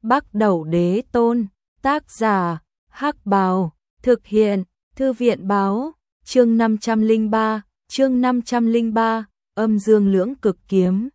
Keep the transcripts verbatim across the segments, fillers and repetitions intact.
Bắc Đẩu Đế Tôn, tác giả, Hắc Bào, thực hiện, Thư viện báo, chương năm trăm lẻ ba, chương năm trăm lẻ ba, âm dương lưỡng cực kiếm.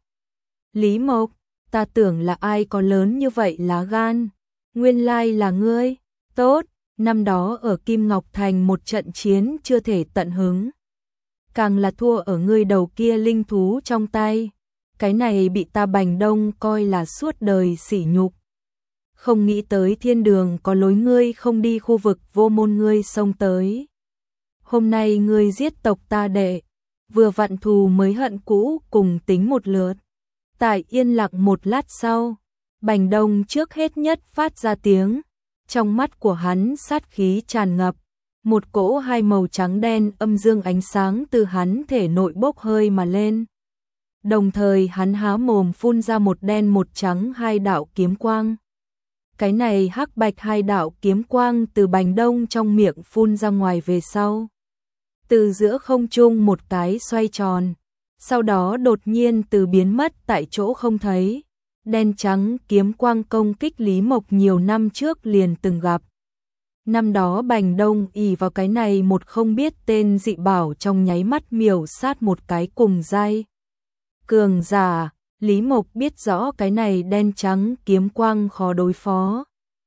Lý Mộc, ta tưởng là ai có lớn như vậy lá gan, nguyên lai là ngươi, tốt, năm đó ở Kim Ngọc Thành một trận chiến chưa thể tận hứng. Càng là thua ở ngươi đầu kia linh thú trong tay, cái này bị ta Bành Đông coi là suốt đời sỉ nhục. Không nghĩ tới thiên đường có lối ngươi không đi khu vực vô môn ngươi xông tới. Hôm nay ngươi giết tộc ta đệ, vừa vặn thù mới hận cũ cùng tính một lượt. Tại yên lặng một lát sau, Bành Đông trước hết nhất phát ra tiếng, trong mắt của hắn sát khí tràn ngập, một cỗ hai màu trắng đen âm dương ánh sáng từ hắn thể nội bốc hơi mà lên. Đồng thời hắn há mồm phun ra một đen một trắng hai đạo kiếm quang. Cái này hắc bạch hai đạo kiếm quang từ Bành Đông trong miệng phun ra ngoài về sau. Từ giữa không trung một cái xoay tròn, sau đó đột nhiên từ biến mất tại chỗ không thấy. Đen trắng kiếm quang công kích Lý Mộc nhiều năm trước liền từng gặp. Năm đó Bành Đông ỷ vào cái này một không biết tên dị bảo trong nháy mắt miểu sát một cái cùng giai cường giả. Lý Mộc biết rõ cái này đen trắng kiếm quang khó đối phó.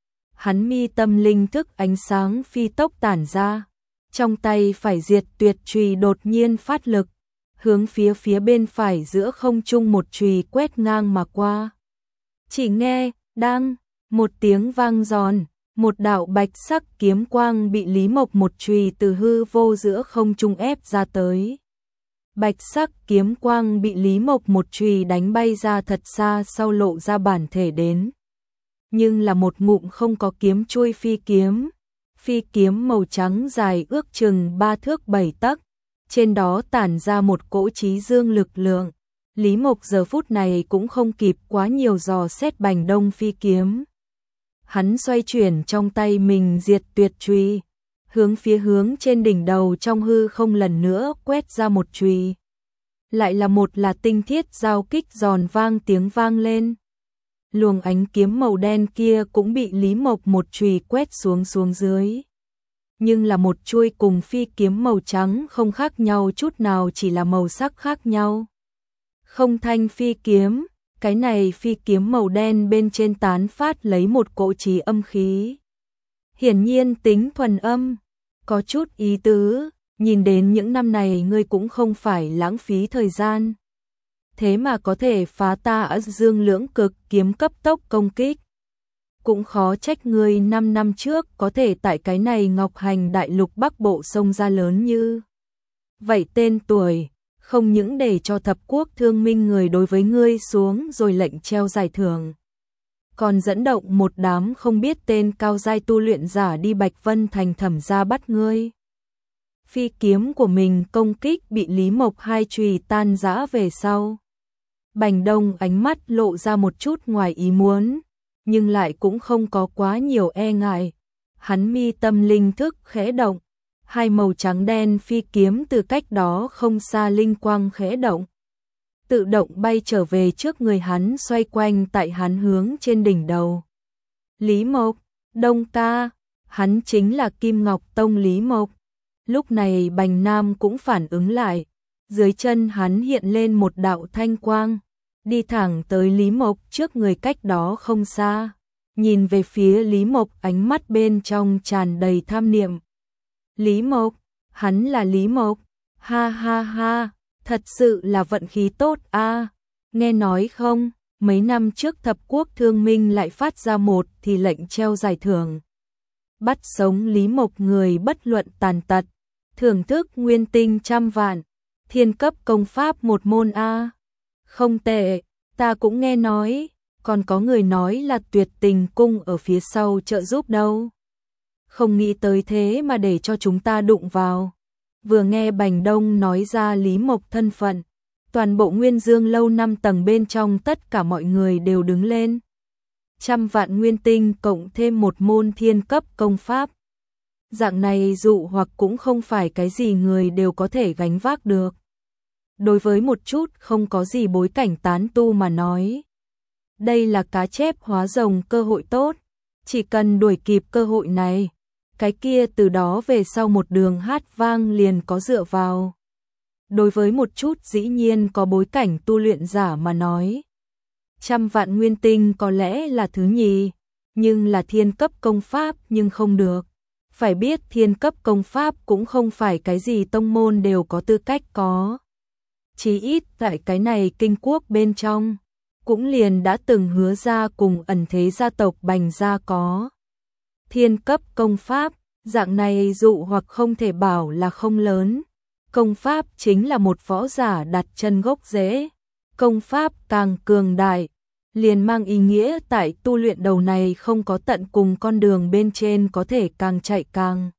Hắn mi tâm linh thức ánh sáng phi tốc tản ra, trong tay phải diệt tuyệt chùy đột nhiên phát lực, hướng phía phía bên phải giữa không trung một chùy quét ngang mà qua. Chỉ nghe, đang, một tiếng vang giòn, một đạo bạch sắc kiếm quang bị Lý Mộc một chùy từ hư vô giữa không trung ép ra tới. Bạch sắc kiếm quang bị Lý Mộc một chùy đánh bay ra thật xa sau lộ ra bản thể đến. Nhưng là một ngụm không có kiếm chuôi phi kiếm. Phi kiếm màu trắng dài ước chừng ba thước bảy tấc, trên đó tản ra một cỗ chí dương lực lượng. Lý Mộc giờ phút này cũng không kịp quá nhiều dò xét Bành Đông phi kiếm. Hắn xoay chuyển trong tay mình diệt tuyệt chùy, hướng phía hướng trên đỉnh đầu trong hư không lần nữa quét ra một chùy. Lại là một là tinh thiết giao kích giòn vang tiếng vang lên. Luồng ánh kiếm màu đen kia cũng bị Lý Mộc một chùy quét xuống xuống dưới. Nhưng là một chuôi cùng phi kiếm màu trắng không khác nhau chút nào, chỉ là màu sắc khác nhau. Không thanh phi kiếm, cái này phi kiếm màu đen bên trên tán phát lấy một cỗ trí âm khí. Hiển nhiên tính thuần âm, có chút ý tứ, nhìn đến những năm này ngươi cũng không phải lãng phí thời gian. Thế mà có thể phá ta ở dương lưỡng cực kiếm cấp tốc công kích. Cũng khó trách ngươi năm năm trước có thể tại cái này Ngọc Hành đại lục Bắc Bộ sông ra lớn như. Vậy tên tuổi, không những để cho thập quốc thương minh người đối với ngươi xuống rồi lệnh treo giải thưởng. Còn dẫn động một đám không biết tên cao giai tu luyện giả đi Bạch Vân Thành thẩm ra bắt ngươi. Phi kiếm của mình công kích bị Lý Mộc hai chùy tan rã về sau. Bành Đông ánh mắt lộ ra một chút ngoài ý muốn, nhưng lại cũng không có quá nhiều e ngại. Hắn mi tâm linh thức khẽ động, hai màu trắng đen phi kiếm từ cách đó không xa linh quang khẽ động. Tự động bay trở về trước người hắn, xoay quanh tại hắn hướng trên đỉnh đầu. Lý Mộc, Đông ca, hắn chính là Kim Ngọc Tông Lý Mộc. Lúc này Bành Nam cũng phản ứng lại, dưới chân hắn hiện lên một đạo thanh quang, đi thẳng tới Lý Mộc trước người cách đó không xa, nhìn về phía Lý Mộc ánh mắt bên trong tràn đầy tham niệm. Lý Mộc, hắn là Lý Mộc, ha ha ha, thật sự là vận khí tốt a. Nghe nói không, mấy năm trước thập quốc thương minh lại phát ra một thì lệnh treo giải thưởng. Bắt sống Lý Mộc người bất luận tàn tật, thưởng thức nguyên tinh trăm vạn, thiên cấp công pháp một môn a. Không tệ, ta cũng nghe nói, còn có người nói là Tuyệt Tình cung ở phía sau trợ giúp đâu. Không nghĩ tới thế mà để cho chúng ta đụng vào. Vừa nghe Bành Đông nói ra Lý Mộc thân phận, toàn bộ Nguyên Dương lâu năm tầng bên trong tất cả mọi người đều đứng lên. Trăm vạn nguyên tinh cộng thêm một môn thiên cấp công pháp. Dạng này dụ hoặc cũng không phải cái gì người đều có thể gánh vác được. Đối với một chút không có gì bối cảnh tán tu mà nói, Đây là cá chép hóa rồng cơ hội tốt, chỉ cần đuổi kịp cơ hội này, cái kia từ đó về sau một đường hát vang liền có dựa vào. Đối với một chút dĩ nhiên có bối cảnh tu luyện giả mà nói, trăm vạn nguyên tinh có lẽ là thứ nhì, nhưng là thiên cấp công pháp nhưng không được. Phải biết thiên cấp công pháp cũng không phải cái gì tông môn đều có tư cách có. Chí ít tại cái này kinh quốc bên trong, cũng liền đã từng hứa ra cùng ẩn thế gia tộc Bành gia có. Thiên cấp công pháp, dạng này dụ hoặc không thể bảo là không lớn. Công pháp chính là một võ giả đặt chân gốc rễ. Công pháp càng cường đại, liền mang ý nghĩa tại tu luyện đầu này không có tận cùng con đường bên trên có thể càng chạy càng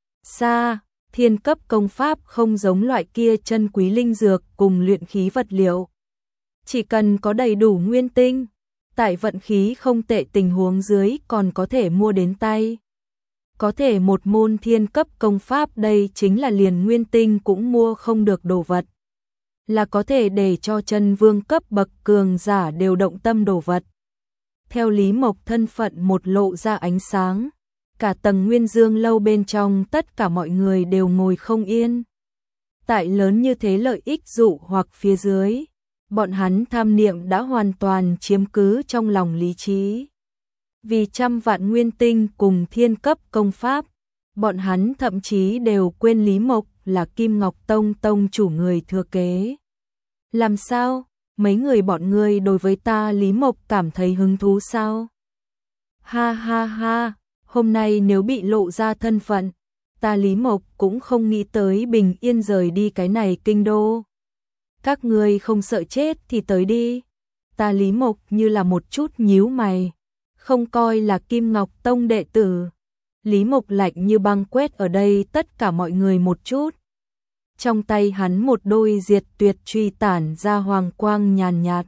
xa. Thiên cấp công pháp không giống loại kia chân quý linh dược cùng luyện khí vật liệu. Chỉ cần có đầy đủ nguyên tinh, tại vận khí không tệ tình huống dưới còn có thể mua đến tay. Có thể một môn thiên cấp công pháp đây chính là liền nguyên tinh cũng mua không được đồ vật. Là có thể để cho chân vương cấp bậc cường giả đều động tâm đồ vật. Theo Lý Mộc thân phận một lộ ra ánh sáng, cả tầng Nguyên Dương lâu bên trong tất cả mọi người đều ngồi không yên. Tại lớn như thế lợi ích dụ hoặc phía dưới, bọn hắn tham niệm đã hoàn toàn chiếm cứ trong lòng lý trí. Vì trăm vạn nguyên tinh cùng thiên cấp công pháp, bọn hắn thậm chí đều quên Lý Mộc là Kim Ngọc Tông tông chủ người thừa kế. Làm sao? Mấy người bọn ngươi đối với ta Lý Mộc cảm thấy hứng thú sao? Ha ha ha, hôm nay nếu bị lộ ra thân phận, ta Lý Mộc cũng không nghĩ tới bình yên rời đi cái này kinh đô. Các ngươi không sợ chết thì tới đi. Ta Lý Mộc như là một chút nhíu mày, không coi là Kim Ngọc Tông đệ tử. Lý Mộc lạnh như băng quét ở đây tất cả mọi người một chút. Trong tay hắn một đôi diệt tuyệt truy tản ra hoàng quang nhàn nhạt.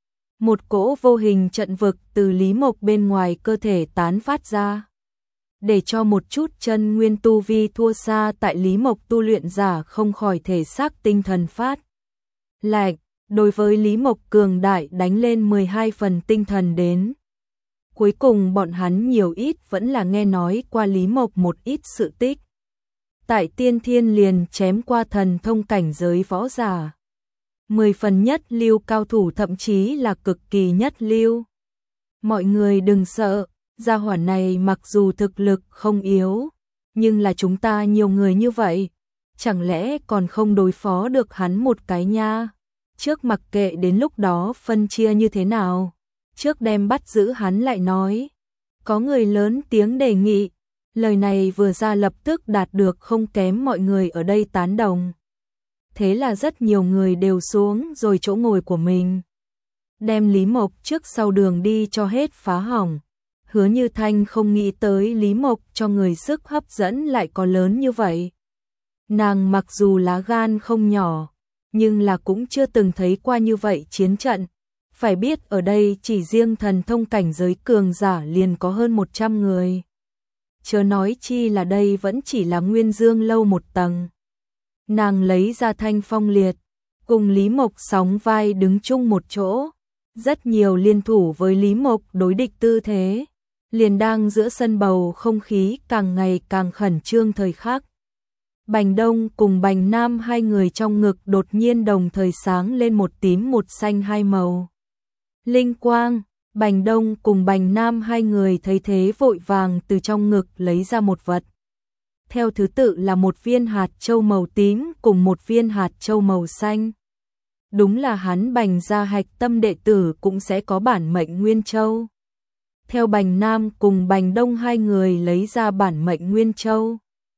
Một cỗ vô hình trận vực từ Lý Mộc bên ngoài cơ thể tán phát ra. Để cho một chút chân nguyên tu vi thua xa tại Lý Mộc tu luyện giả không khỏi thể xác tinh thần phát. Lạnh, đối với Lý Mộc cường đại đánh lên mười hai phần tinh thần đến. Cuối cùng bọn hắn nhiều ít vẫn là nghe nói qua Lý Mộc một ít sự tích. Tại tiên thiên liền chém qua thần thông cảnh giới võ giả. Mười phần nhất lưu cao thủ thậm chí là cực kỳ nhất lưu. Mọi người đừng sợ, gia hỏa này mặc dù thực lực không yếu, nhưng là chúng ta nhiều người như vậy, chẳng lẽ còn không đối phó được hắn một cái nha? Trước mặc kệ đến lúc đó phân chia như thế nào, trước đem bắt giữ hắn lại nói. Có người lớn tiếng đề nghị, lời này vừa ra lập tức đạt được không kém mọi người ở đây tán đồng. Thế là rất nhiều người đều xuống rồi chỗ ngồi của mình. Đem Lý Mộc trước sau đường đi cho hết phá hỏng. Hứa Như Thanh không nghĩ tới Lý Mộc cho người sức hấp dẫn lại có lớn như vậy. Nàng mặc dù lá gan không nhỏ, nhưng là cũng chưa từng thấy qua như vậy chiến trận. Phải biết ở đây chỉ riêng thần thông cảnh giới cường giả liền có hơn một trăm người. Chớ nói chi là đây vẫn chỉ là Nguyên Dương lâu một tầng. Nàng lấy ra thanh phong liệt, cùng Lý Mộc sóng vai đứng chung một chỗ. Rất nhiều liên thủ với Lý Mộc đối địch tư thế. Liền đang giữa sân bầu không khí càng ngày càng khẩn trương thời khắc. Bành Đông cùng Bành Nam hai người trong ngực đột nhiên đồng thời sáng lên một tím một xanh hai màu. Linh quang, Bành Đông cùng Bành Nam hai người thấy thế vội vàng từ trong ngực lấy ra một vật. Theo thứ tự là một viên hạt châu màu tím cùng một viên hạt châu màu xanh. Đúng là hắn Bành gia hạch tâm đệ tử cũng sẽ có bản mệnh Nguyên Châu. Theo Bành Nam cùng Bành Đông hai người lấy ra bản mệnh Nguyên Châu.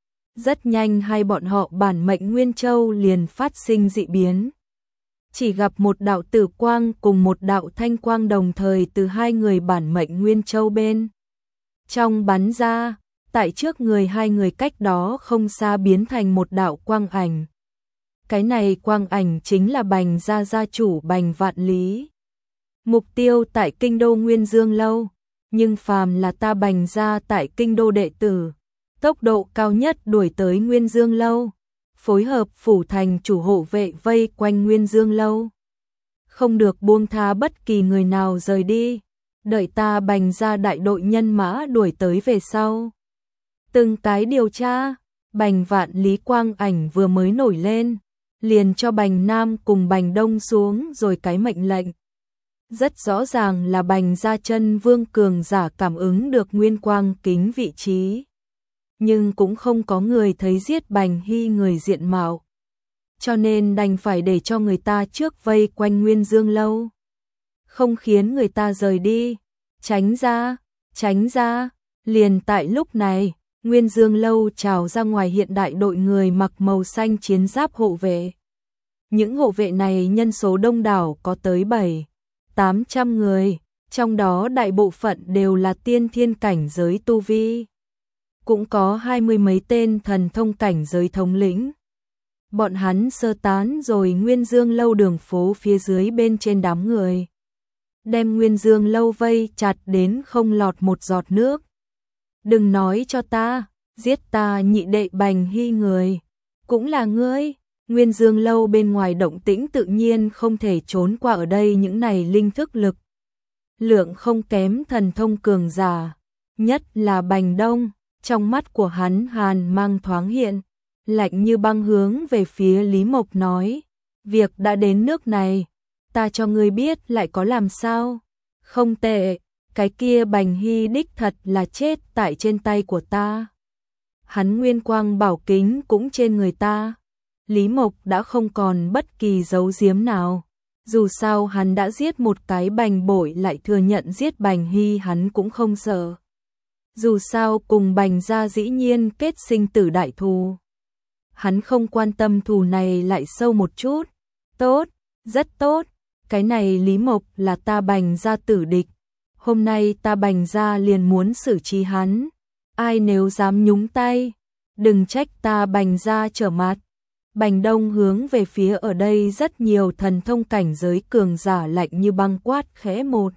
Rất nhanh hai bọn họ bản mệnh Nguyên Châu liền phát sinh dị biến. Chỉ gặp một đạo tử quang cùng một đạo thanh quang đồng thời từ hai người bản mệnh Nguyên Châu bên trong bắn ra, tại trước người hai người cách đó không xa biến thành một đạo quang ảnh. Cái này quang ảnh chính là Bành gia gia chủ Bành Vạn Lý. Mục tiêu tại kinh đô Nguyên Dương lâu, nhưng phàm là ta Bành gia tại kinh đô đệ tử, tốc độ cao nhất đuổi tới Nguyên Dương lâu, phối hợp phủ thành chủ hộ vệ vây quanh Nguyên Dương lâu. không được buông tha bất kỳ người nào rời đi, đợi ta Bành gia đại đội nhân mã đuổi tới về sau. Từng cái điều tra, Bành Vạn Lý quang ảnh vừa mới nổi lên, liền cho Bành Nam cùng Bành Đông xuống rồi cái mệnh lệnh. Rất rõ ràng là Bành gia chân vương cường giả cảm ứng được Nguyên Quang kính vị trí. Nhưng cũng không có người thấy giết Bành Hy người diện mạo. Cho nên đành phải để cho người ta trước vây quanh Nguyên Dương lâu. Không khiến người ta rời đi. Tránh ra, tránh ra. Liền tại lúc này, Nguyên Dương lâu trào ra ngoài hiện đại đội người mặc màu xanh chiến giáp hộ vệ. Những hộ vệ này nhân số đông đảo có tới bảy, tám trăm người, trong đó đại bộ phận đều là tiên thiên cảnh giới tu vi. Cũng có hai mươi mấy tên thần thông cảnh giới thống lĩnh. Bọn hắn sơ tán rồi Nguyên Dương lâu đường phố phía dưới bên trên đám người. Đem Nguyên Dương lâu vây chặt đến không lọt một giọt nước. Đừng nói cho ta, giết ta nhị đệ Bành Hy người. Cũng là ngươi. Nguyên Dương lâu bên ngoài động tĩnh tự nhiên không thể trốn qua ở đây những này linh thức lực. Lượng không kém thần thông cường giả. Nhất là Bành Đông, trong mắt của hắn hàn mang thoáng hiện. Lạnh như băng hướng về phía Lý Mộc nói. Việc đã đến nước này, ta cho ngươi biết lại có làm sao. Không tệ, cái kia Bành Hy đích thật là chết tại trên tay của ta. Hắn Nguyên Quang bảo kính cũng trên người ta. Lý Mộc đã không còn bất kỳ giấu giếm nào. Dù sao hắn đã giết một cái Bành Bội lại thừa nhận giết Bành Hy hắn cũng không sợ. Dù sao cùng Bành gia dĩ nhiên kết sinh tử đại thù. Hắn không quan tâm thù này lại sâu một chút. Tốt, rất tốt. Cái này Lý Mộc là ta Bành gia tử địch. Hôm nay ta Bành gia liền muốn xử trí hắn. Ai nếu dám nhúng tay, đừng trách ta Bành gia trở mặt. Bành Đông hướng về phía ở đây rất nhiều thần thông cảnh giới cường giả lạnh như băng quát khẽ một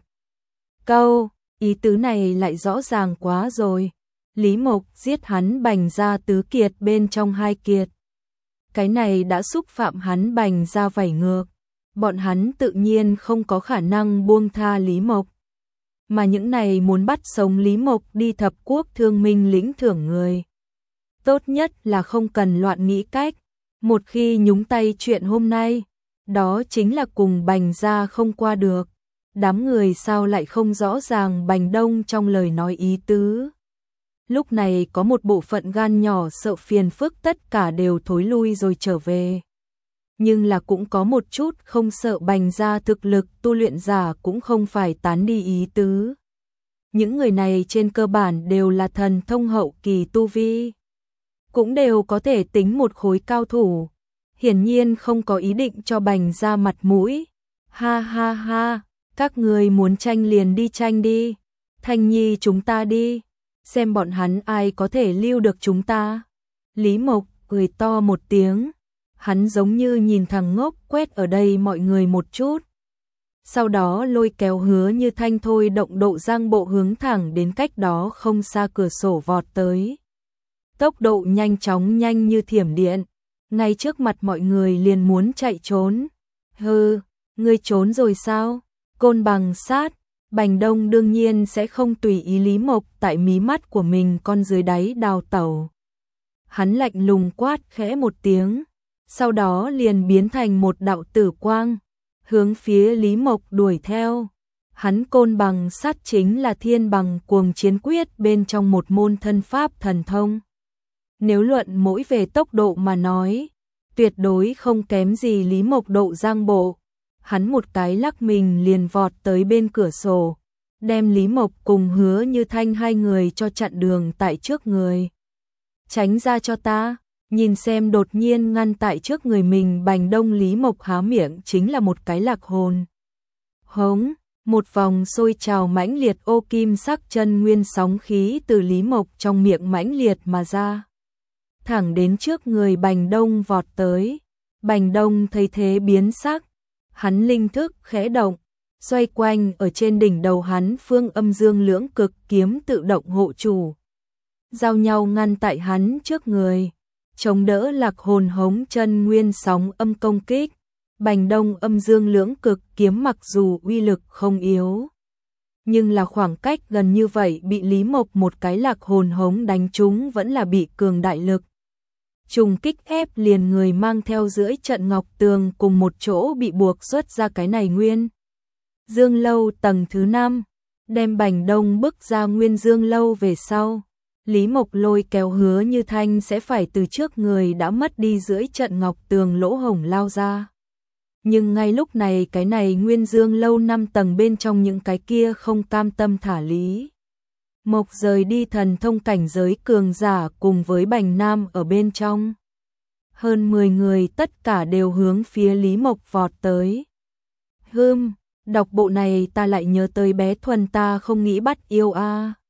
câu, ý tứ này lại rõ ràng quá rồi. Lý Mộc giết hắn Bành gia tứ kiệt bên trong hai kiệt. Cái này đã xúc phạm hắn Bành gia vảy ngược. Bọn hắn tự nhiên không có khả năng buông tha Lý Mộc. Mà những này muốn bắt sống Lý Mộc đi thập quốc thương minh lĩnh thưởng người. Tốt nhất là không cần loạn nghĩ cách. Một khi nhúng tay chuyện hôm nay, đó chính là cùng Bành gia không qua được. Đám người sao lại không rõ ràng Bành Đông trong lời nói ý tứ. Lúc này có một bộ phận gan nhỏ sợ phiền phức tất cả đều thối lui rồi trở về. Nhưng là cũng có một chút không sợ Bành gia thực lực tu luyện giả cũng không phải tán đi ý tứ. Những người này trên cơ bản đều là thần thông hậu kỳ tu vi. Cũng đều có thể tính một khối cao thủ. Hiển nhiên không có ý định cho Bành gia mặt mũi. Ha ha ha, các người muốn tranh liền đi tranh đi. Thanh Nhi chúng ta đi. Xem bọn hắn ai có thể lưu được chúng ta. Lý Mộc cười to một tiếng. Hắn giống như nhìn thằng ngốc quét ở đây mọi người một chút. Sau đó lôi kéo Hứa Như Thanh thôi động độ giang bộ hướng thẳng đến cách đó không xa cửa sổ vọt tới. Tốc độ nhanh chóng nhanh như thiểm điện. Ngay trước mặt mọi người liền muốn chạy trốn. Hừ, ngươi trốn rồi sao? Côn bằng sát. Bành Đông đương nhiên sẽ không tùy ý Lý Mộc tại mí mắt của mình con dưới đáy đào tẩu. Hắn lạnh lùng quát khẽ một tiếng. Sau đó liền biến thành một đạo tử quang. Hướng phía Lý Mộc đuổi theo. Hắn côn bằng sát chính là thiên bằng cuồng chiến quyết bên trong một môn thân pháp thần thông. Nếu luận mỗi về tốc độ mà nói, tuyệt đối không kém gì Lý Mộc độ giang bộ. Hắn một cái lắc mình liền vọt tới bên cửa sổ, đem Lý Mộc cùng Hứa Như Thanh hai người cho chặn đường tại trước người. Tránh ra cho ta, nhìn xem đột nhiên ngăn tại trước người mình Bành Đông. Lý Mộc há miệng chính là một cái lạc hồn. Hống, một vòng sôi trào mãnh liệt ô kim sắc chân nguyên sóng khí từ Lý Mộc trong miệng mãnh liệt mà ra. Thẳng đến trước người Bành Đông vọt tới. Bành Đông thấy thế biến sắc. Hắn linh thức khẽ động, xoay quanh ở trên đỉnh đầu hắn phương âm dương lưỡng cực kiếm tự động hộ chủ. Giao nhau ngăn tại hắn trước người, chống đỡ lạc hồn hống chân nguyên sóng âm công kích. Bành Đông âm dương lưỡng cực kiếm mặc dù uy lực không yếu, nhưng là khoảng cách gần như vậy bị Lý Mộc một cái lạc hồn hống đánh trúng vẫn là bị cường đại lực trùng kích ép liền người mang theo dưới trận ngọc tường cùng một chỗ bị buộc xuất ra cái này nguyên dương lâu tầng thứ năm, đem Bành Đông bức ra nguyên dương lâu về sau. Lý Mộc lôi kéo Hứa Như Thanh sẽ phải từ trước người đã mất đi dưới trận ngọc tường lỗ hổng lao ra. Nhưng ngay lúc này cái này nguyên dương lâu năm tầng bên trong những cái kia không cam tâm thả Lý Mộc rời đi thần thông cảnh giới cường giả cùng với Bành Nam ở bên trong. Hơn mười người tất cả đều hướng phía Lý Mộc vọt tới. Hưm, đọc bộ này ta lại nhớ tới bé Thuần ta không nghĩ bắt yêu a.